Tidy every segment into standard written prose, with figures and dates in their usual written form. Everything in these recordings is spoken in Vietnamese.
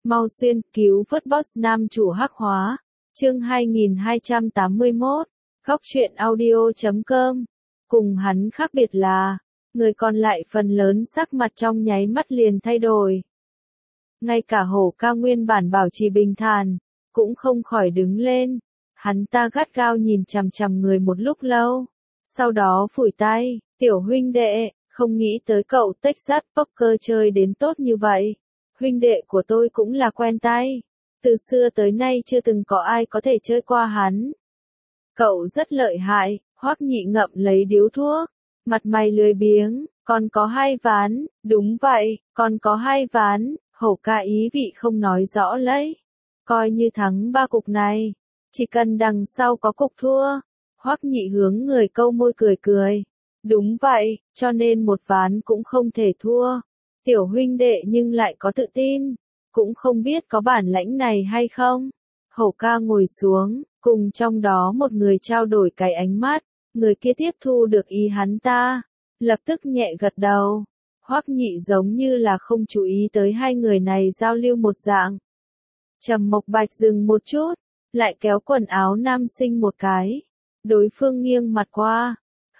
Mau xuyên cứu vớt boss nam chủ hắc hóa. Chương 2281. Góc truyện audio.com. Cùng hắn khác biệt là, người còn lại phần lớn sắc mặt trong nháy mắt liền thay đổi. Ngay cả Hổ Ca nguyên bản bảo trì bình thản, cũng không khỏi đứng lên. Hắn ta gắt gao nhìn chằm chằm người một lúc lâu. Sau đó phủi tay, tiểu huynh đệ, không nghĩ tới cậu Texas Poker chơi đến tốt như vậy. Huynh đệ của tôi cũng là quen tay. Từ xưa tới nay chưa từng có ai có thể chơi qua hắn. Cậu rất lợi hại, Hoắc Nhị ngậm lấy điếu thuốc. Mặt mày lười biếng, còn có 2 ván, đúng vậy, còn có 2 ván, Hổ Ca ý vị không nói rõ lấy. Coi như thắng 3 cục này, chỉ cần đằng sau có cục thua. Hoắc Nhị hướng người câu môi cười cười. Đúng vậy, cho nên 1 ván cũng không thể thua. Tiểu huynh đệ nhưng lại có tự tin, cũng không biết có bản lãnh này hay không. Hổ Ca ngồi xuống, cùng trong đó một người trao đổi cái ánh mắt, người kia tiếp thu được ý hắn ta, lập tức nhẹ gật đầu. Hoắc Nhị giống như là không chú ý tới hai người này giao lưu một dạng. Trầm Mộc Bạch dừng một chút, lại kéo quần áo nam sinh một cái. Đối phương nghiêng mặt qua.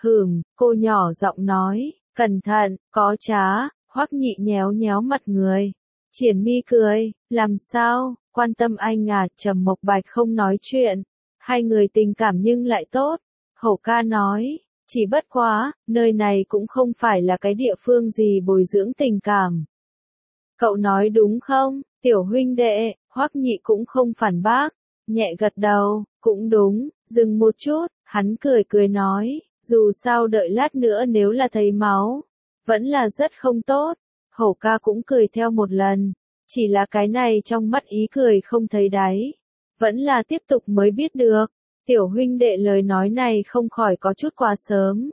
Cô nhỏ giọng nói, cẩn thận, có trá. Hoắc Nhị nhéo nhéo mặt người. Triển Mi cười, làm sao, quan tâm anh à. Trầm Mộc Bạch không nói chuyện. Hai người tình cảm nhưng lại tốt. Hổ Ca nói, chỉ bất quá, nơi này cũng không phải là cái địa phương gì bồi dưỡng tình cảm. Cậu nói đúng không, tiểu huynh đệ. Hoắc Nhị cũng không phản bác, nhẹ gật đầu, cũng đúng. Dừng một chút, hắn cười cười nói, dù sao đợi lát nữa nếu là thấy máu, vẫn là rất không tốt. Hổ Ca cũng cười theo một lần, chỉ là cái này trong mắt ý cười không thấy đáy. Vẫn là tiếp tục mới biết được. Tiểu huynh đệ lời nói này không khỏi có chút quá sớm.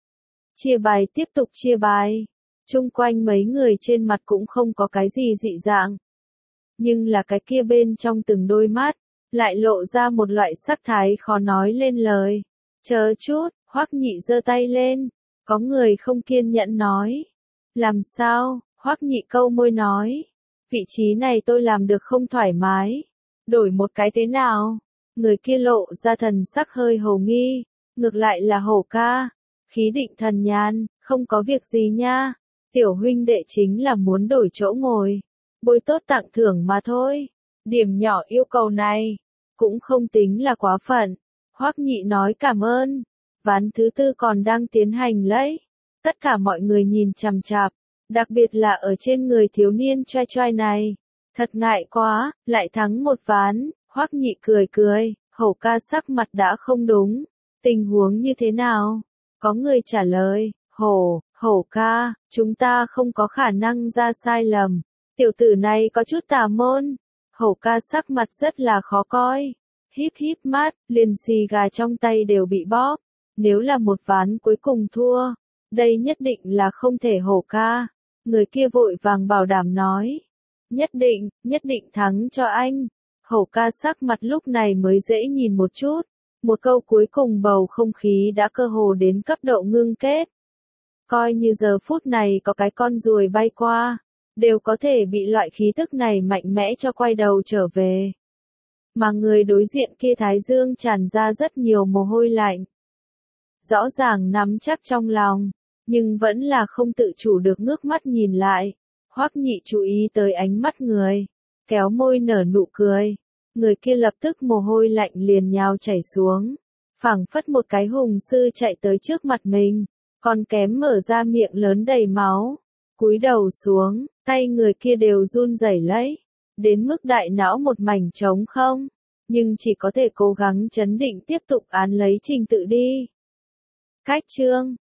Chia bài tiếp tục chia bài. Chung quanh mấy người trên mặt cũng không có cái gì dị dạng. Nhưng là cái kia bên trong từng đôi mắt, lại lộ ra một loại sắc thái khó nói lên lời. Chờ chút, Hoắc Nhị giơ tay lên. Có người không kiên nhẫn nói. Làm sao? Hoắc Nhị câu môi nói. Vị trí này tôi làm được không thoải mái. Đổi một cái thế nào? Người kia lộ ra thần sắc hơi hồ nghi. Ngược lại là Hổ Ca. Khí định thần nhàn, không có việc gì nha. Tiểu huynh đệ chính là muốn đổi chỗ ngồi. Bôi tốt tặng thưởng mà thôi. Điểm nhỏ yêu cầu này, cũng không tính là quá phận. Hoắc Nhị nói cảm ơn. Ván thứ 4 còn đang tiến hành lấy. Tất cả mọi người nhìn chằm chằm, đặc biệt là ở trên người thiếu niên trai trai này. Thật ngại quá, lại thắng 1 ván. Hoắc Nhị cười cười, Hổ Ca sắc mặt đã không đúng. Tình huống như thế nào? Có người trả lời, Hổ Ca, chúng ta không có khả năng ra sai lầm. Tiểu tử này có chút tà môn. Hổ Ca sắc mặt rất là khó coi. Híp mắt, liền xì gà trong tay đều bị bóp. Nếu là 1 ván cuối cùng thua, đây nhất định là không thể. Hổ Ca. Người kia vội vàng bảo đảm nói. Nhất định thắng cho anh. Hổ Ca sắc mặt lúc này mới dễ nhìn một chút. Một câu cuối cùng bầu không khí đã cơ hồ đến cấp độ ngưng kết. Coi như giờ phút này có cái con ruồi bay qua, đều có thể bị loại khí tức này mạnh mẽ cho quay đầu trở về. Mà người đối diện kia thái dương tràn ra rất nhiều mồ hôi lạnh. Rõ ràng nắm chắc trong lòng, nhưng vẫn là không tự chủ được ngước mắt nhìn lại. Hoắc Nhị chú ý tới ánh mắt người, kéo môi nở nụ cười. Người kia lập tức mồ hôi lạnh liền nhào chảy xuống, phảng phất một cái hùng sư chạy tới trước mặt mình, còn kém mở ra miệng lớn đầy máu. Cúi đầu xuống, tay người kia đều run rẩy lấy, đến mức đại não một mảnh trống không, nhưng chỉ có thể cố gắng trấn định tiếp tục án lấy trình tự đi. Cách chương